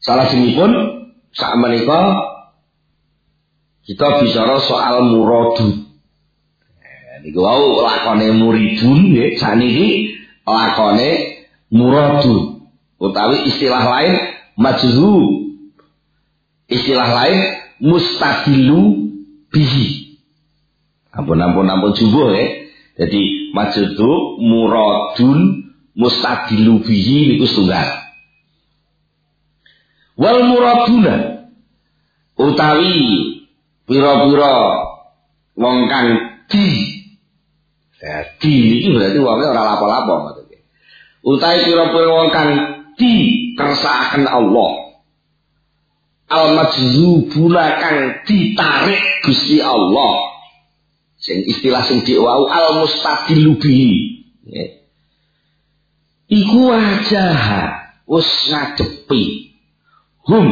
Salajengipun sak menika kita bicara soal muradun. Niku wau lakone muridun nggih, saniki lakone muradun. Utawi istilah lain majzub. Istilah lain mustadilu bihi. Ampun jumbuh ya. Jadi majzub, muradun, mustadilu bihi niku setunggal. Wal muraduna utawi pira-pira wong kang di iki berarti wonge ora lapo-lapo maksudnya. Utawi pira-pira wong kang dikersakaken Allah. Al-majzubuna kang ditarik Gusti Allah. Sing istilah sing diwau al-mustadilu bihi. Iku wajah wis ngadepi hum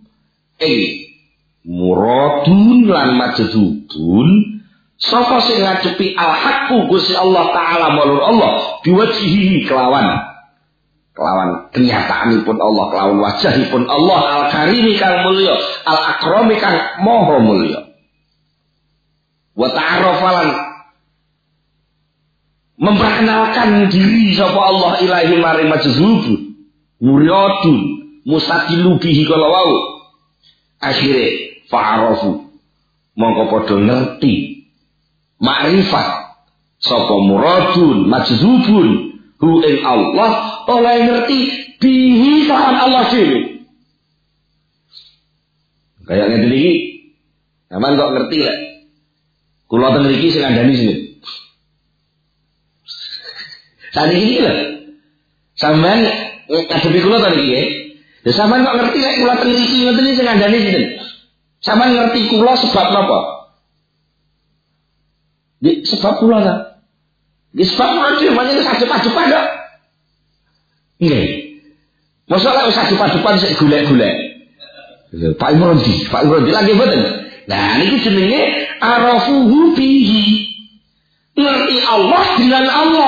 muradun lan majzubun sapa sing ngadepi al-haqqu Gusti Allah taala malur Allah biwajhihi kelawan kenyataanipun Allah, kelawan wajahipun Allah al-karimi kang mulya, al-akrami kang maha mulya. Wa ta'arrafalan memperkenalkan diri sapa Allah ilahi mari majzubun muradun mustadilu bihi kala wau. Akhire fa'arafu mongko padha ngerti makrifat sapa muradun majzubun hu ing Allah oleh ngerti bihi kan Allah dhewe. Kayak ngene iki sampean kok ngerti lek kula teng mriki sing ngandani sinten. Saniki lho sampean kadepi kula tadi iki nggih. Ya sampean kok ngerti lek kula teng mriki ngoten iki sing ngandani sinten. Sampean ngerti kula sebab napa? Sebab kula ta. Sebab kula dhewe menyang sajep-ajepan kok. Nggih. Mosok lek wis sajep-ajepan sik golek-golek. Pak Imron lagi mboten. Nah niki jenenge arafuhu bihi. Ngerti Allah dengan Allah.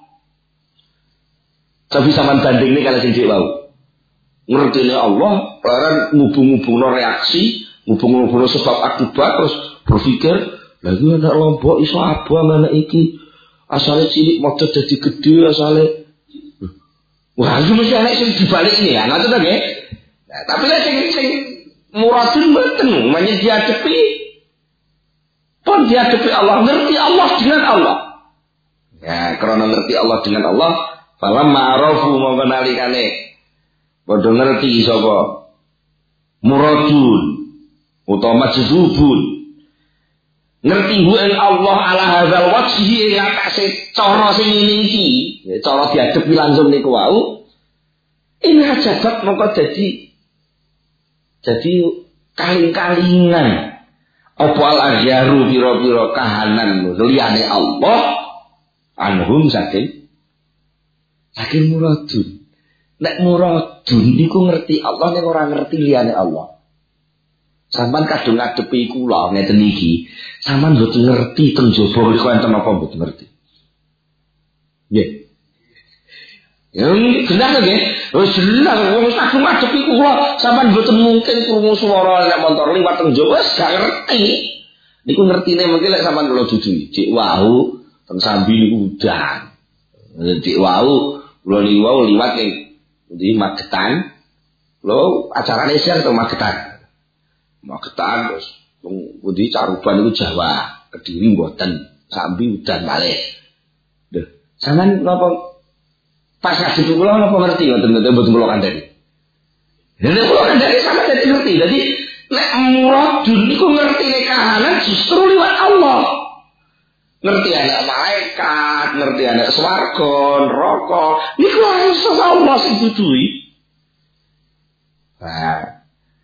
Tapi sampean bandingne kali sing dhek wau. Ngertine Allah, barang ngubung-ngubungno reaksi, ngubung-ngubungno sebab akibat terus berpikir, lha iki anak lombok iso abang anak iki. Asale cilik modot dadi gedhe asale. Wah, iki mesti anak sing dibalik ini ya, ngoten to nggih. Nah, tapi lek sing muradun mboten, menyang dihadapi pun dihadapi Allah, ngerti Allah dengan Allah. Ya, karena ngerti Allah dengan Allah, falamma arafu mongko nalikane padha ngerti sapa muradun utawa majzubun ngerti hu ing Allah ala hadzal wajhi ing atase cara sing ngene iki, cara dihadapi langsung niku wau. Ini ajabat mongko jadi kaling-kalingan apa al-aghyaru pira-pira kahanan liyane Allah anhum saking muradun. Nek muradun iku ngerti Allah nek ora ngerti liyane Allah. Sampeyan kadung ngadepi kula ngeten iki, sampeyan mboten ngerti teng jaba mriku enten apa mboten ngerti. Nggih. Ya benar nggih. Wis jelas wong kadung ngadepi kula, sampeyan mboten mungkin krungu swara nek motor liwat teng jaba wis gak ngerti. Niku ngertine mengki lek sampeyan kula dudu cek wau teng sambi niku udan. Cek wau kula niku wau liwat ning di Magetan. Lho acarane siang teng Magetan. Magetan terus pundi Caruban itu Jawa, Kediri mboten, sambi udan malih. Lho, sampean napa pas ngaji kula napa ngerti ngoten mboten kula kandhani. Nek kula kandhani sampean dadi ngerti. Dadi nek muradun niku ngertine kahanan justru liwat Allah. Ngerti anak malaikat, ngerti anak swarga, neraka, niku langsung Allah sing duduhi. Nah,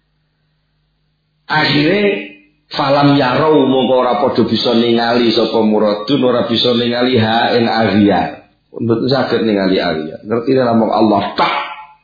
akhirnya falam yarau mongko ora padha bisa ningali sapa muradun, ora bisa ningali ha ing arya. Mboten saged ningali arya. Ngerti namung Allah tak.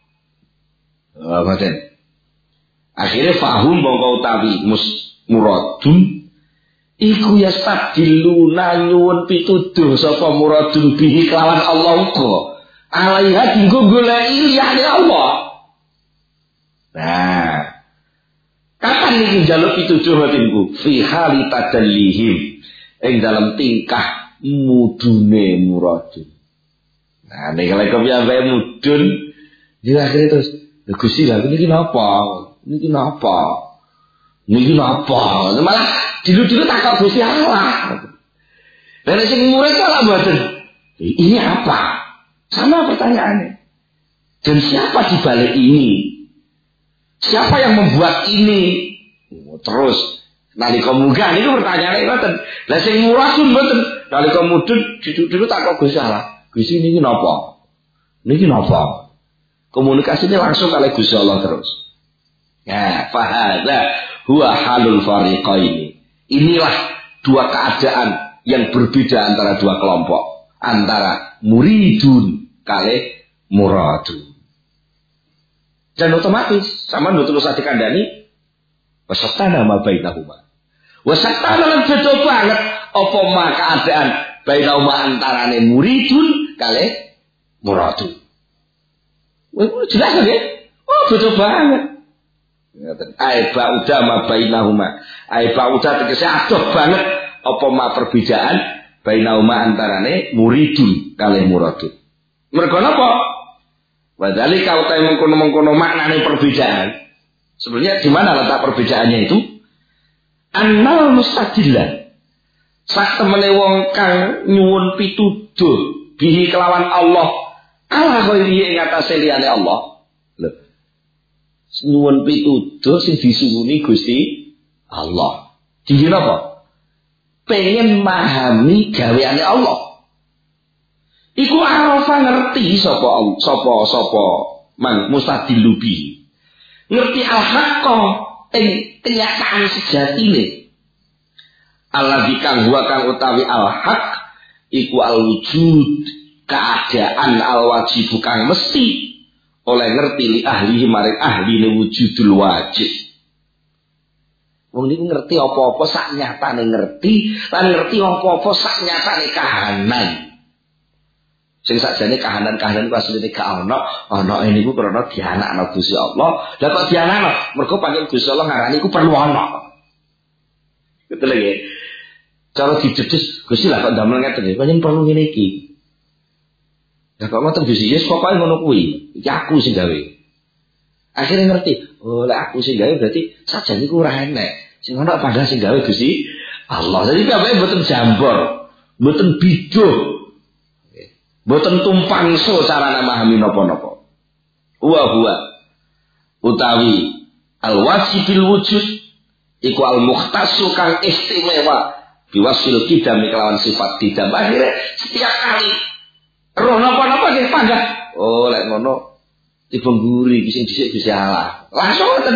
Ngoten. Akhirnya fahum mongko utawi muradun iku yastadiluna nyuwun pituduh sapa muradun bihi kelawan Allah uga. Alaiha dinggo goleki liyane Allah. Nah, kapan iki njaluk pituduh batinku? Fi hali tadallihim, ing dalam tingkah mudune muradun. Nah, nek lek piye mudun, dia akhirnya terus, Gusti lah niki napa? Niki napa? Niki napa? Malah dulu-dulu takok Gusti Allah. Dan sing murid malah mboten. Ini apa? Sama pertanyaannya. Dan siapa di balik ini? Siapa yang membuat ini? Terus nalika munggah niku pertanyaane ngoten. Lah sing muradun mboten. Nalika mudun dulu takok Gusti Allah. Gusti niki napa? Niki napa? Komunikasinya langsung kali Gusti Allah terus. Ya, fahadha huwa halul fariqaini. Inilah dua keadaan yang berbeda antara dua kelompok, antara muridun kali muradun. Dan otomatis sama terus dikandani wasatana ma bainahuma. Wasatana lan beda banget apa ma keadaan bainahuma antarane muridun kali muradun. Jelas kan ya? Oh beda banget. Aiba udah ma bainahuma. Aiba udah tegese adoh banget apa ma perbedaan bainahuma antarane muridun kali muradun. Mergo napa? Wadali kalau kayak mengkono maknane perbedaan. Sebenarnya di mana letak perbedaannya itu? Annal mustadillah. Sak temene wong kang nyuwun pituduh bihi kelawan Allah. Allah khairi ing atase liyane Allah. Lho. Nyuwun pituduh sing disuwuni Gusti Allah. Dene apa? Pengen memahami gaweane Allah. Iku arafa ngerti sapa man mustadilubi. Ngerti al-haqqa ing kenyataan sejatine. Alladzi kang huwa kang utawi al-haq iku al-wujud, keadaan al-wajib kang mesti oleh ngerti li ahlihi maring ahline wujudul wajib. Wong niku ngerti apa-apa sak nyatane ngerti, lan ngerti apa-apa sak nyatane kahanan. Sing sakjane kahanan-kahanan ku asline gak ana niku krana dianakno Gusti Allah. Lah kok dianakno? Mergo pancen Gusti Allah ngarani iku perlu ana. Betul ya. Cara didedes Gusti lah kok ndamel ngeten iki, pancen perlu ngene iki. Lah kok ngoten Gusti Yesus pokoke ngono kuwi. Iki aku sing gawe. Akhirnya ngerti, oh lek aku sing gawe berarti sajane iku ora enek. Sing ana panggal sing gawe Gusti Allah. Jadi kabeh mboten jambor, mboten biduh. Boten tumpangso carane memahami napa-napa. Huwa utawi al-wajibil wujud iku al-mukhtassu kang istimewa biwasil kidam kelawan sifat kidam. Akhirnya setiap kali roh napa-napa sing panggah. Oh lek ngono tiba nguri sing dhisik Gusti Allah. Langsung ngoten.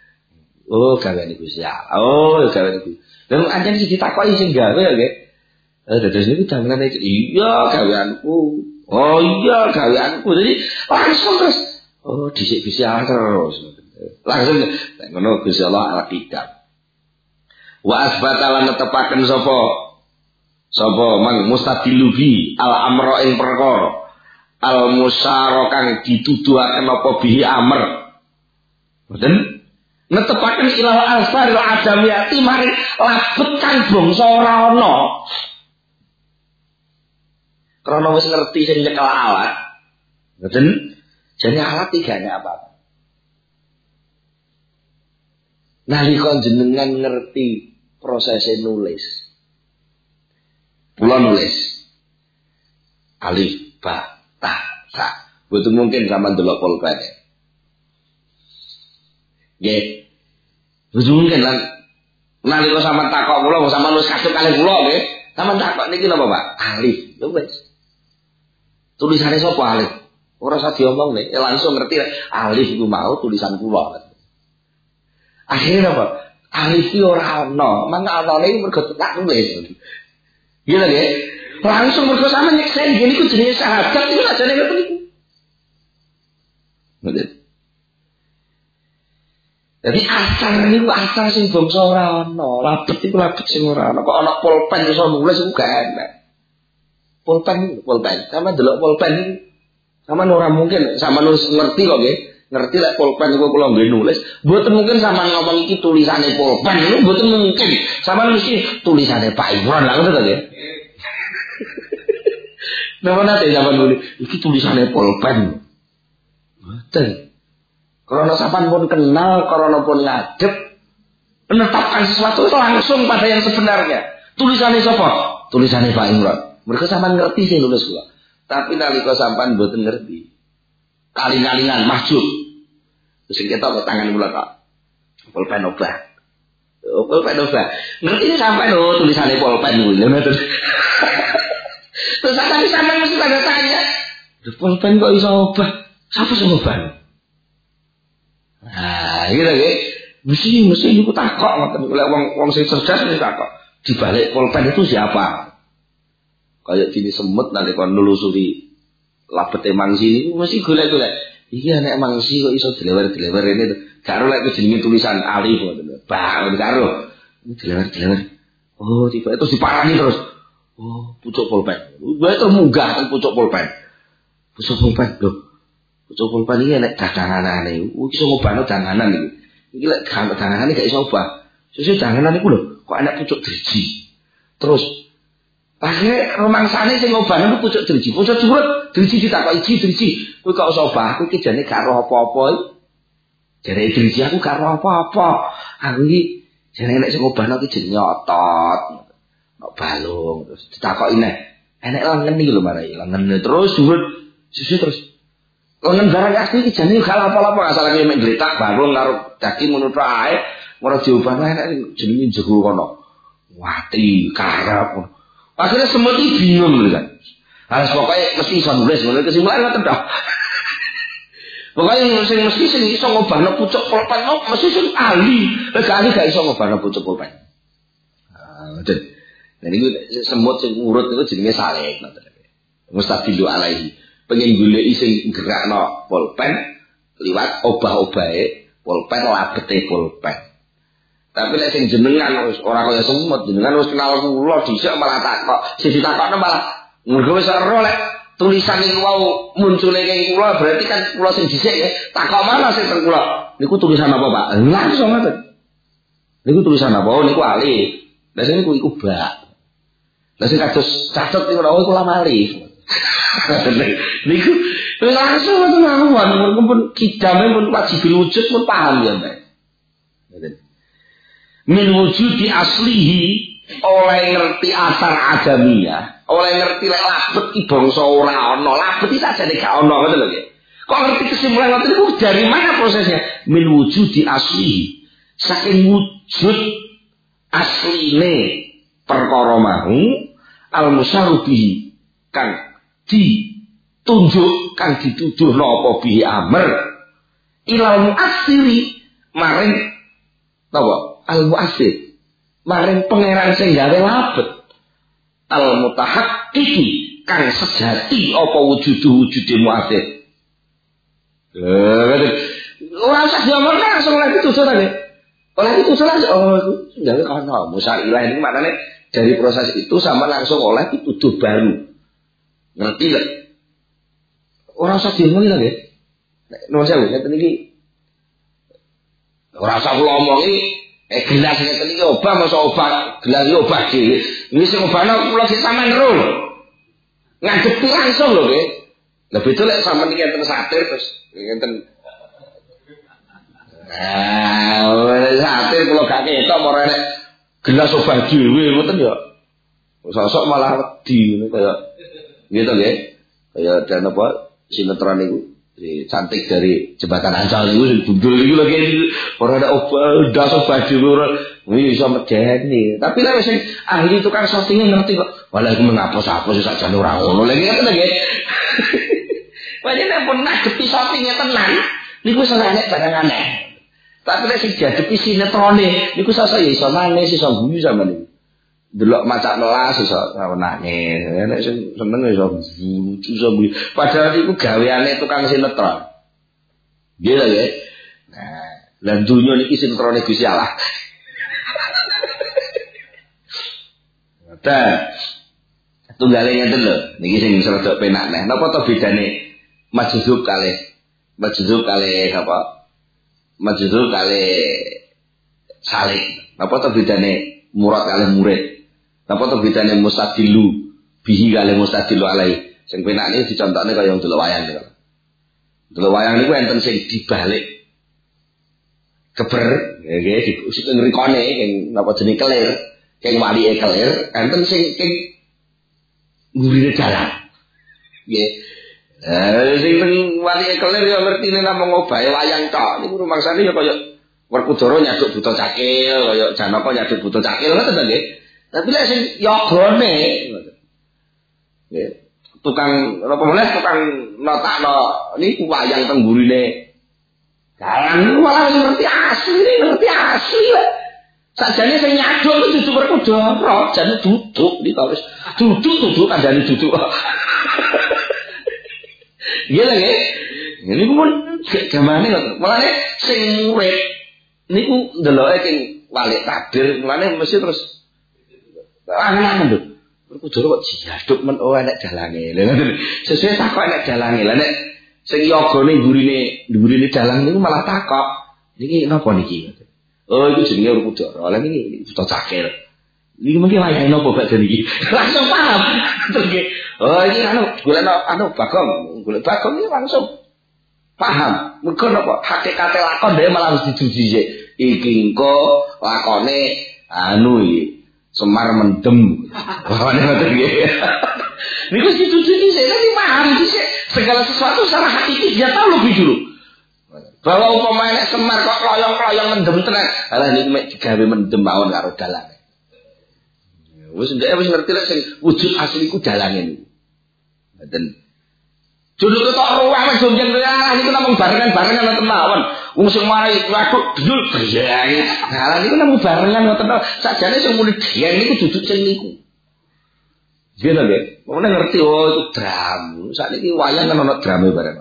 Oh gaweane Gusti Allah. Oh gaweane Gusti. Lah anjen sing ditakoki sing gawe ya nggih. Dados niku damelan iki iya gaweanku. Oh iya gaweanku. Jadi langsung terus oh dhisik Gusti Allah terus. Langsung nek ngono Gusti Allah al-Qidam. Wa asbata lan netepaken sapa mang mustadilubi al-amra ing perkara al-musyara kang dituduhaken apa bihi amr. Mboten netepaken ilal asaril adamiyati mari labet kang bangsa ora ana. Karena wis ngerti sing nyekel alat. Mboten jane alat tigane apa? Nalika jenengan ngerti prosesnya nulis. Kula nulis alif ba ta sa. Mboten mungkin sampean delok pulpen. Nggih. Mboten mungkin lan nalika sampean takok kula sampean nulis kadung kalih kula nggih. Sampean takok niki napa, Pak? Alif. Lho wis. Tulisannya sapa alif? Ora usah diomong nek langsung ngerti alif iku mau tulisan kula. Akhirnya apa? Alif iki ora ana, mangga anane mergo tak nulis. Gila nggih? Langsung mergo sampeyan nyeksen ngene iku jenenge syahadat iku ajane ngoten niku. Ngoten. Jadi asal niku asal sing bangsa ora ana, labet iku labet sing ora ana. Kok ana pulpen iso nulis iku gak enak. Pulpen sama delok pulpen sama ora mungkin sama nulis ngerti kok nggih ngerti lek pulpen iku kula nggih nulis, mboten mungkin sampean ngomong iki tulisane pulpen, niku mboten mungkin. Sampean mesti tulisane Pak Imron lah ngono to nggih. Napa nate sampean nulis iki tulisane pulpen. Mboten. Karena sampean pun kenal, karena pun ngadep, menetapkan sesuatu itu langsung pada yang sebenarnya. Tulisannya siapa? Tulisannya Pak Imron. Mereka sampean ngerti sih nulis kula. Tapi nalika sampean mboten ngerti. Kaling-kalingan mahjub. Terus kita ke tangan kula kok. Pulpen obah. Pulpen obah. Ngerti sampean tulisannya pulpen kuwi. Terus sampean mesti pada tanya, pulpen kok iso obah? Siapa sing obah? Nah, gitu nggih. Mesti niku takok ngoten. Lek wong sing cerdas mesti takok. Di balik pulpen itu siapa? Kayak gini semut nanti kon nelusuri labete mangsi ini mesti golek-golek. Iki nek mangsi kok iso dilewer-dilewer ini tuh. Karo lek jenenge tulisan alif ngoten. Bah, karo dilewer-dilewer. Oh, tiba itu diparani terus. Oh, pucuk pulpen. Wae terus munggah teng pucuk pulpen. Pucuk pulpen lho. Pucuk pulpen iki nek daganganane. Iso ngobahno danganan iki. Iki lek danganane gak iso obah. Sesuk danganan iku lho, kok enek pucuk driji. Terus akhirnya romangsane sing ngobahno itu pucuk driji. Pucuk curut, driji ditakoki driji. Kowe kok iso obah? Kowe iki jane gak ro apa-apa. Jare driji aku gak ro apa-apa. Aku iki jane nek sing ngobahno iki jenenge otot. Kok balung terus ditakoki neh. Enek lengen iki lho marai, lengen terus curut. Sesuk terus lengen barang asli iki jane gak apa-apa asal mek gletak balung karo daging ngono ae. Ora diubah enek jenenge jero kono. Wati, karep. Akhirnya semut ini bingung gitu kan. Harus pokoknya mesti iso nulis, kesimpulan ngoten tok. Pokoknya mesti sing iso ngobahno pucuk pulpen, mesti sing ahli. Lek ahli gak iso ngobahno pucuk pulpen. Ngoten. Nah niku semut sing urut niku jenenge saleh ngoten. Mustadilu alaihi. Pengen goleki sing gerakno pulpen liwat obah-obahe pulpen labete pulpen. Tapi nek sing jenengan wis ora kaya semut, jenengan wis kenal kula dhisik malah takok. Sing ditakokno malah mergo wis ora lek tulisan niku wau muncule ing kula berarti kan kula sing dhisik ya. Takok mana sing teng kula? Niku tulisan apa, Pak? Langsung ngoten. Niku tulisan apa? Oh niku alif. Lah sing iku bak. Lah sing kados catet niku ora kula malih. Niku langsung ngoten mawon, pun kidame pun wajib wujud pun paham ya, Mbak. Ngoten. Min wujudi aslihi oleh ngerti asar adamiyah, oleh ngerti lek labet ki bangsa ora ana, labet iki sajane gak ana ngoten lho nggih. Kok ngerti kesimpulan ngoten niku dari mana prosesnya? Min wujudi aslihi, saking wujud asline perkara mau al musarrubihi kang ditunjuk kang dituduhno apa bihi amr ilal muassiri maring napa al-mu'assir maring pangeran sing gawe labet al-mutahaqqiqi kang sejati apa wujude mu'assir. Ora usah diomong langsung lagi tujuh tadi. Oleh itu langsung gawe kono musailah ini maknane dari proses itu sama langsung oleh dituduh baru. Ngerti lho. Ora usah diomongi lho nggih. Nek nuwun sewu ngeten iki ora usah kula omongi gelas ngeten iki obah masa obah gelas iki obah dhewe. Iki sing obahno kula sik sampean ro. Ngadepi langsung lho nggih. Lah beda lek sampean iki enten satir terus ngenten. Satir kula gak ketok ora nek gelas obah dhewe ngoten ya. Sosok malah wedi ngono kaya gitu nggih. Kaya dan apa sinetron niku cantik dari jembatan Ancol itu sing bundul iki lho kene ora ada obah ndas obah dhewe ora iso medeni. Tapi lek sing ahli tukang shooting ngerti kok. Walah iku menghapus-hapus sakjane ora ngono. Lha iki ngoten nggih. Panjenengan pun ngadepi shooting tenan niku iso enek barang aneh. Tapi lek sing diadepi sinetrone niku sasa ya iso nangis iso guyu sampeyan. Delok macak melas iso nangis. Nek sing seneng iso lucu iso guyu. Padahal iku gaweane tukang sinetron. Nggih lho nggih. Nah, lan dunya niki sinetrone Gusti Allah. Dan tunggale ngeten lho, niki sing rada penak neh. Napa to bedane majzub kalih Majdzub kali apa? Majdzub kali salik. Apa to bedane murad kali murid? Apa to bedane mustadilu bihi kali mustadilu alai? Sing penake dicontohne kaya wong delok wayang niku. Delok wayang niku enten sing dibalik keber, nggih, sing ngrikone ing napa jenenge kelir, ing walike kelir, enten sing ngurine dalan. Nggih. Sing teng walike kelir ya ngertine namung obahe wayang tok. Niku rumangsane ya kaya Werkudara nyaduk buta cakil, kaya Janaka nyaduk buta cakil ngoten to nggih. Tapi lek sing yogane ngoten. Nggih. Tukang apa meneh tukang notakno niku wayang teng gurine. Dalan malah ngerti asli wae. Sakjane sing nyaduk itu duduk Werkudara, jane duduk niku wis duduk kandhane duduk. Iya lah nggih. Niku pun gamane kok. Mulane sing urip niku ndeloke sing walik takdir, mulane mesti terus angen-angen lho. Werkudara kok jaduk men enek dalange. Lha ngoten. Sesuai takok enek dalange. Lah nek sing yogane gurine dalang niku malah takok. Niki napa niki? Oh iku jenenge Werkudara. Lah niki buta cakil. Niki mungkin wayahe napa badhe niki. Langsung paham. Terus nggih. Oh iki golekno Bagong. Golek Bagong iki langsung paham. Mergo napa hakikate lakon dhewe malah harus dijuji sik. Iki engko lakone iki Semar mendem. Lakone ngoten nggih. Niku dijuji sik tapi paham sik segala sesuatu secara hakiki dia tahu lebih dulu. Bahwa umpama nek Semar kok loyong-loyong mendem tenan. Lah niku mek digawe mendem mawon karo dalange. Wis ndek wis ngerti lek sing wujud asli ku dalange niku. Ngoten. Judul ketok ruang wis jonjeng niku namung barengan-barengan ngoten mawon. Wong sing marai waduk dul driyang. Nah niku namung barengan ngoten. Sakjane sing muni driyang niku duduk sing niku. Nggih to nggih. Wong ngerti oh itu drum. Sakniki wayang kan ana drame bareng.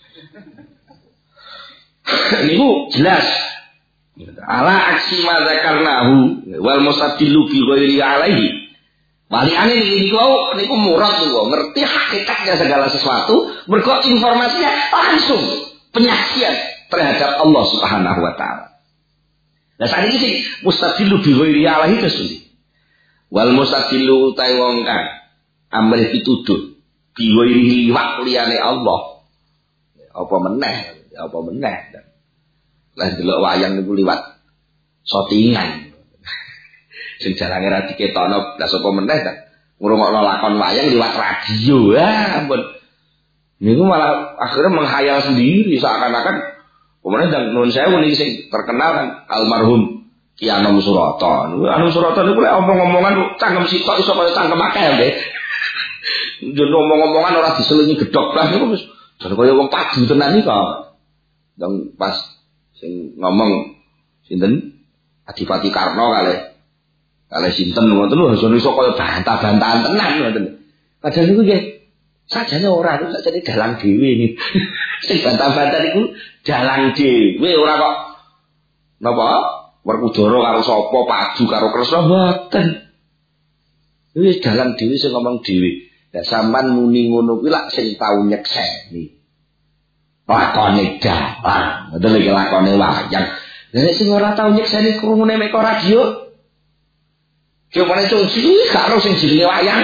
Niku jelas. Ala aksi madzakarnahu wal musaddilu bi ghairi alaihi. Waliane niku murad niku ngerti hakikatnya segala sesuatu, mergo informasinya langsung penyaksian terhadap Allah Subhanahu wa taala. Lah sakniki sing mustadillu bi ghairi alaihi kesuli. Wal mustadillu ta wong kang amrih pituduh bi ghairi liwat liyane Allah. Apa meneh? Lah delok wayang niku liwat shootingan. Sing jalange ra diketokno lah sapa meneh ta ngrungokno lakon wayang liwat radio. Ampun. Niku malah akhirnya menghayal sendiri seakan-akan pemene ndang nuwun sewu niki sing terkenal kan almarhum Ki Anom Surata. Anom Surata niku lek omong-omongan cangkem sitok iso kaya cangkem akeh nggih. Yen omong-omongan ora diselingi gedhok blas niku wis jan kaya wong padu tenan iki kok. Ndang pas sing ngomong sinten Adipati Karno kalih sinten ngoten lho iso kaya bantah-bantahan tenan ngoten. Padahal niku nggih sajane ora niku sajane dalang dhewe niku. Sing bantah-bantah niku dalang dhewe ora kok napa Werkudara karo sapa padu karo Kresna mboten. Wis dalang dhewe sing ngomong dhewe. Lah sampean muni ngono kuwi lak sing tau nyekseni. Lakone dalang, ngoten iki lakone wayang. Lah nek sing ora tau nyekseni krungune mek radio Cuma itu sih karo sing jenenge wayang.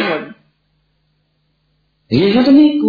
Iki ngoten niku.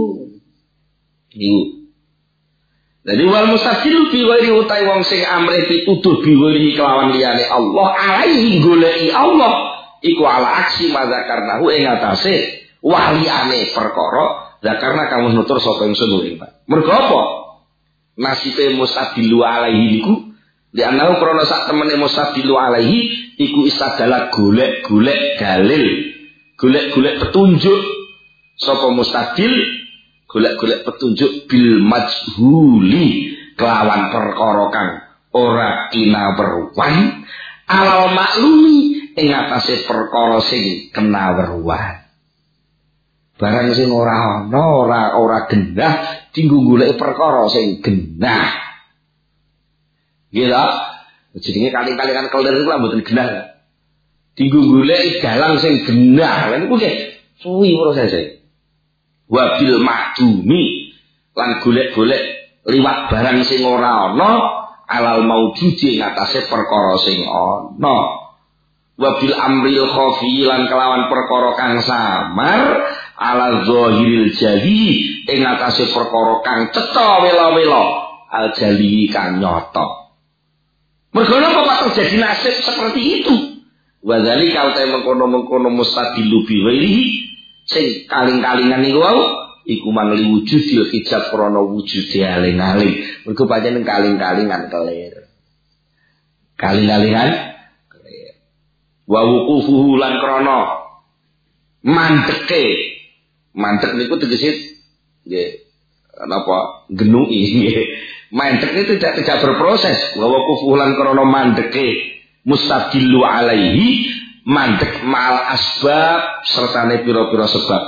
Jadi wal mustaqil bi ghairi utai wong sing amrih pituduh bi ghairi kelawan liyane Allah alaihi goleki Allah iku ala aksi madzakarnahu ing atase waliyane perkara zakarna kamu nutur sapa ingsun ing Pak. Mergo apa? Nasibe mustaqil alaihi niku dianahu krana sak temene mustaqil alaihi iku istadalah golek-golek dalil, golek-golek petunjuk. Sapa mustaqil golek-golek petunjuk bil majhuli kelawan perkara kang ora kinaweruhan alal maklumi ing atase perkara sing kena weruhan. Barang sing ora ana ora genah dinggo golek perkara sing genah. Nggih ta? Jenenge kali-kali kan kelir iku mboten genah. Dinggo golek dalang sing genah. Lha niku nggih suwi prosese. Wabil mahdumi lan golek-golek liwat barang sing ora ana alal maujudi ngatasé perkara sing ana wa bil amril khafi lan kelawan perkara kang samar ala zahiril jali ing ngatasé perkara kang cetha wela-wela al jali kang nyata. Mergo napa kok terjadi nasib seperti itu? Wa dzalika uta mengkono-mengkono mustadilu bi ghairihi sing kaling-kalingan niku wau iku mangli wujudil hijab krana wujude aling-aling. Mergo pancen kaling-kalingan kelir. Kaling-kalingan kelir. Wa wuqufuhu lan krana mandeke. Mandek niku tegese nggih napa genungi nggih. Mandek itu tidak berproses. Wa wuqufuhu lan krana mandeke mustadillu alaihi mandek mal asbab sertane pira-pira sebab.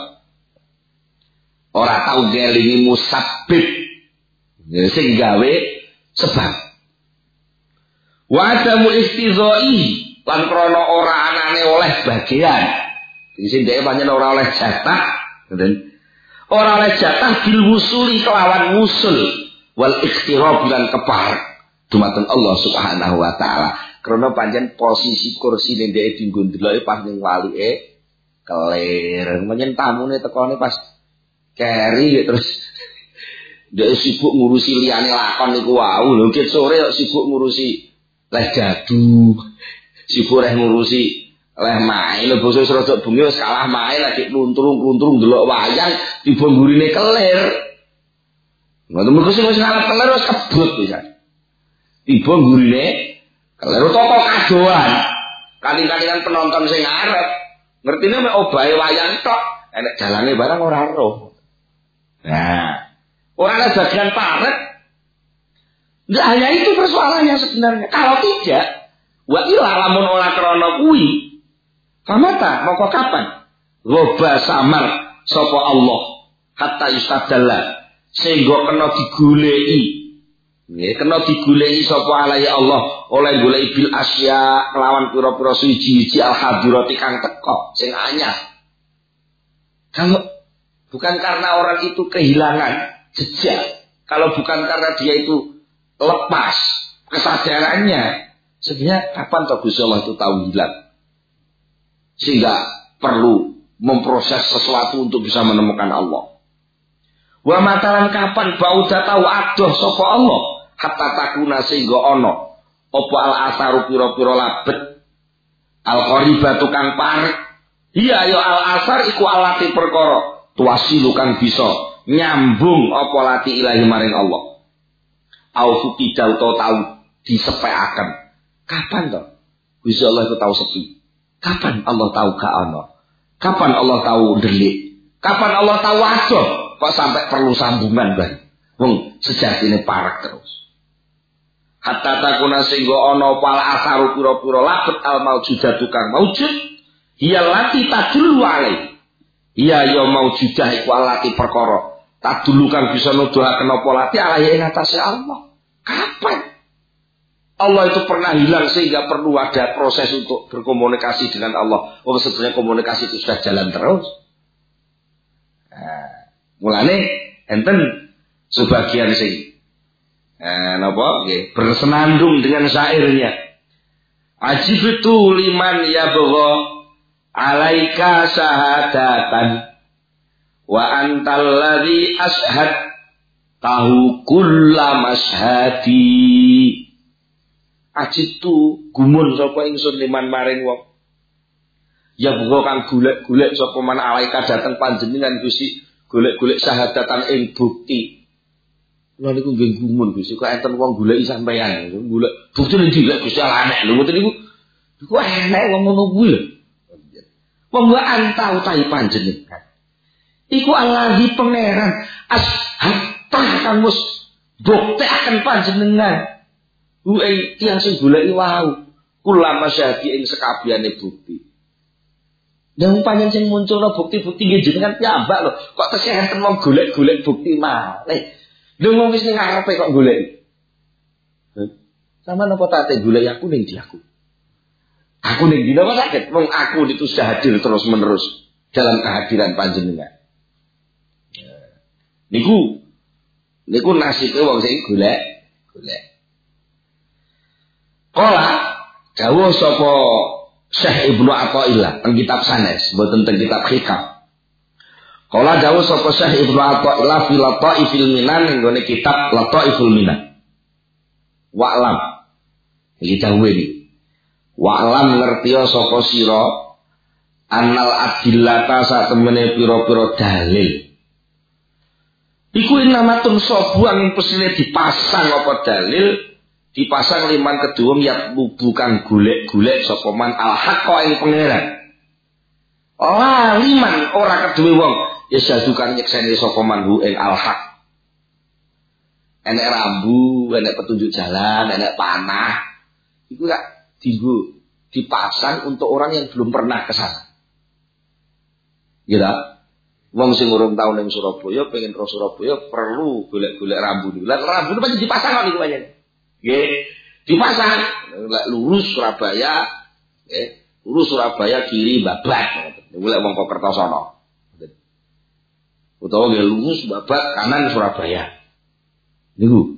Ora tau ngelingi musabbib sing gawe sebab. Wa adamu istizai lan krana ora anane oleh bagian. Sing dhek pancen ora oleh jatah, ngoten. Ora oleh jatah bil wusuli kelawan wusul wal ikhtirab lan keparek dumateng Allah Subhanahu wa taala. Krana pancen posisi kursine dhek dienggo ndeloke pas ning walike kelir. Pancen tamune tekone pas keri terus dia sibuk ngurusi liyane lakon niku wau lho ki sore sibuk ngurusi leh dadu sibuk ngurusi leh main lho basa rada bengi wis kalah main lagi luntrung-luntrung delok wayang tiba gurine kelir ngono mengko sing wis ngalah kelir wis kebut pisan tiba gurine kelir toko kadoan kali-kalian penonton sing arep ngertine mek obahe wayang tok enek dalane barang ora roh. Nah, orang ada bagian parek. Tidak hanya itu persoalannya sebenarnya. Kalau tidak, wa ila lamun ora krana kuwi. Famata moko kapan? Roba samar sapa Allah hatta istadalla sehingga kena digoleki. Nggih, kena digoleki sapa alai Allah oleh goleki bil asya kelawan pira-pira suci-suci al hadirati kang teka sing anyar. Kalau bukan karena orang itu kehilangan jejak. Kalau bukan karena dia itu lepas kesadarannya. Sebenarnya kapan toh Gusti Allah itu tahu hilang. Sehingga perlu memproses sesuatu untuk bisa menemukan Allah. Wa matalan kapan bauda tahu adoh sapa Allah. Hatta takuna sehingga ono. Apa al-asaru piro-piro labet. Al-qoriba tukang parek. Iya yo al-asar iku alati perkara. Tuasilu kang bisa nyambung apa lati ilahi maring Allah. Au fukidau tahu disepeaken. Kapan toh? Gusti Allah itu tahu sepi. Kapan Allah tahu gak ana? Kapan Allah tahu delik? Kapan Allah tahu adoh? Kok sampai perlu sambungan bang? Wong sejatine parek terus. Hatta takuna sehingga ana pal asaru pira-pira labet al maujudatu kang maujud. Hiya lati tadullu alaihi. Iya ya maujudah iku alati perkara. Tak dulu kan bisa nuduhaken apa lati alahi ing atase Allah. Kapan? Allah itu pernah hilang sehingga perlu ada proses untuk berkomunikasi dengan Allah. Oh sebenarnya komunikasi itu sudah jalan terus. Nah, mulane enten sebagian sing napa nggih bersenandung dengan syairnya. Ajibitu liman yabgha alaika syahadatan wa antal ladzi ashhad tahu kulla mashhadi. Ajitu gumun sapa ingsun liman maring wong ya buka kang golek-golek sapa man alaika dateng panjenengan Gusti golek-golek syahadatan ing bukti. Lha niku nggih gumun Gusti kok enten wong goleki sampeyan golek bukti ndi lek Gusti anek lho ngoten niku iku enek wong ngono kuwi lho. Wong antau tai panjenengan. Iku Allahi pangeran ashatta kang mus bukti akan panjenengan. Kuwi tiyang sing goleki wau. Kula masyadi ing sekabehane bukti. Dan panjen sing munculna bukti-bukti nggih jenengan piyambak lho. Kok tesih enten wong golek-golek bukti malih. Lho wong wis ning ngarepe kok goleki. Sama napa tate goleki aku ning di aku. Aku ning dina kok saged wong aku itu sudah hadir terus-menerus dalam kehadiran panjenengan. Niku Niku nasibe wong sing golek. Kala dawuh sapa Syekh Ibnu Athaillah teng kitab sanes, mboten teng kitab hikam. Kala dawuh sapa Syekh Ibnu Athaillah fi Lataifil Minan nggone kitab Lataiful Minan. Wa'lam. Iki dawuh iki. Wa'lam ngertiya sapa sira annal adillata satemene pira-pira dalil. Iku namatun sobuang pesine dipasang apa dalil dipasang liman kedua yat bukan golek-golek sapa man al-haqqa ing pangeran. Liman ora kedue wong ya sadukan nyekseni sapa manhu ing al-haq. Enek rambu, enek petunjuk jalan, enek panah. Iku gak dipasang untuk orang yang belum pernah ke sana. Gitu. Wong sing urung tau ning Surabaya pengen ro Surabaya perlu golek-golek rambu. Lah rambu itu pasti dipasang kok niku pancen. Nggih, dipasang. Lek lurus Surabaya, lurus Surabaya kiri babat. Niku lek wong kok Kertosono. Utawa nggih lurus babat kanan Surabaya. Niku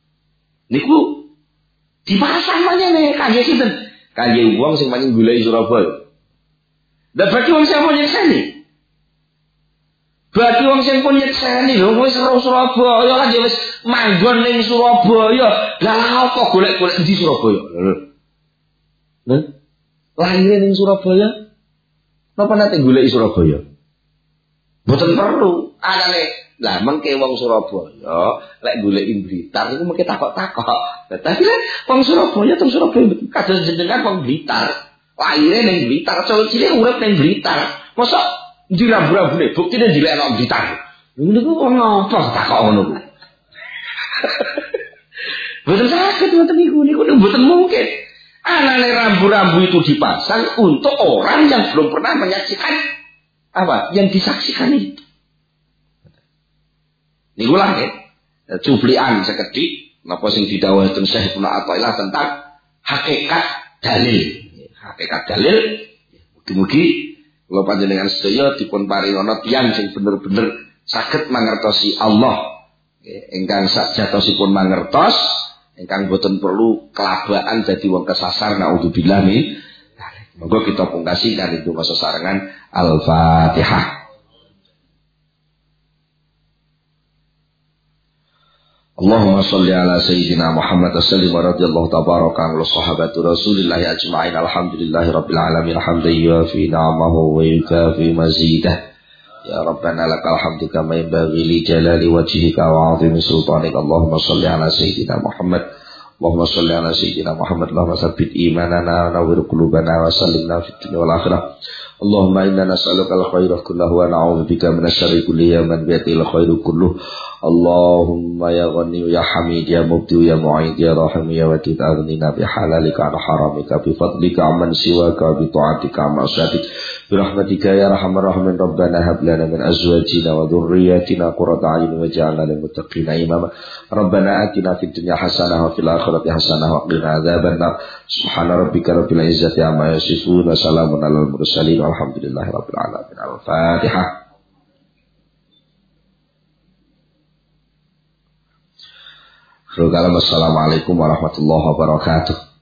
dipasang pancen kangge sinten? Kangge wong sing pancen golek Surabaya. Lah bagi wong sing mau nyekseni. Bagi wong sing pun nyekseni lho wis ora Surabaya kan wis manggon ning Surabaya. Lah apa golek-golek di Surabaya? Lho. Lahir ning Surabaya. Napa nate golek Surabaya? Mboten perlu. Anane lah mengke wong Surabaya lek golek Blitar niku mengke takok-takok. Tapi lek wong Surabaya teng Surabaya kados jenengan wong Blitar. Lahir ning Blitar, cilik urip ning Blitar. Mosok dirambune buktine dilekno Blitar. Niku wong apa takok ngono ku. Mboten saged ngoten niku mboten mungkin. Anane rambu-rambu itu dipasang untuk orang yang belum pernah menyaksikan apa yang disaksikan itu. Niku lah cuplikan sekedhik napa sing didhawuhaken Syekh Ibnu Athaillah tentang hakikat dalil. Hakikat dalil mugi-mugi kula panjenengan sedaya dipun paringana tiyang sing bener-bener saged mangertosi Allah. Ingkang sajatosipun mangertos, ingkang boten perlu kelabaan dadi wong kesasar naudzubillah min. Monggo kita pungkasi kanthi donga sesarengan Al-Fatihah. Allahumma sholli ala sayyidina Muhammad sallallahu radhiyallahu tabaraka wa sahabatu Rasulillah ajma'in alhamdulillahi rabbil alamin hamdan yuafi ni'amahu wa yukafi mazidah. Ya Rabbana lakal hamdu kama yanbaghi li jalali wajhika wa 'azimi sultanika. Allahumma sholli ala sayyidina Muhammad. Allahumma sholli ala sayyidina Muhammad. Allahumma tsabbit imanana wa nawwir qulubana wa sallimna fid dunya wal akhirah. Allahumma inna nas'aluka al-khaira kullahu wa na'udzubika minasy-syarri kullihi man bi'til khairu kulluh. Allahumma ya Ghani ya Hamid ya Mubdi ya Mu'id ya Rahim ya Wadid aghnina bi halalika an haramika bi fadlika amman siwaka bi ta'atika ma'asyatik bi rahmatika ya Arhamar Rahimin. Rabbana hab lana min azwajina wa dhurriyyatina qurrata a'yun waj'alna lil muttaqina imama. Rabbana atina fid dunya hasanah wa fil akhirati hasanah wa qina adzabannar. Subhana rabbika rabbil izzati amma yasifun wa salamun alal mursalin walhamdulillahi rabbil alamin. Al-Fatihah. Assalamualaikum warahmatullahi wabarakatuh.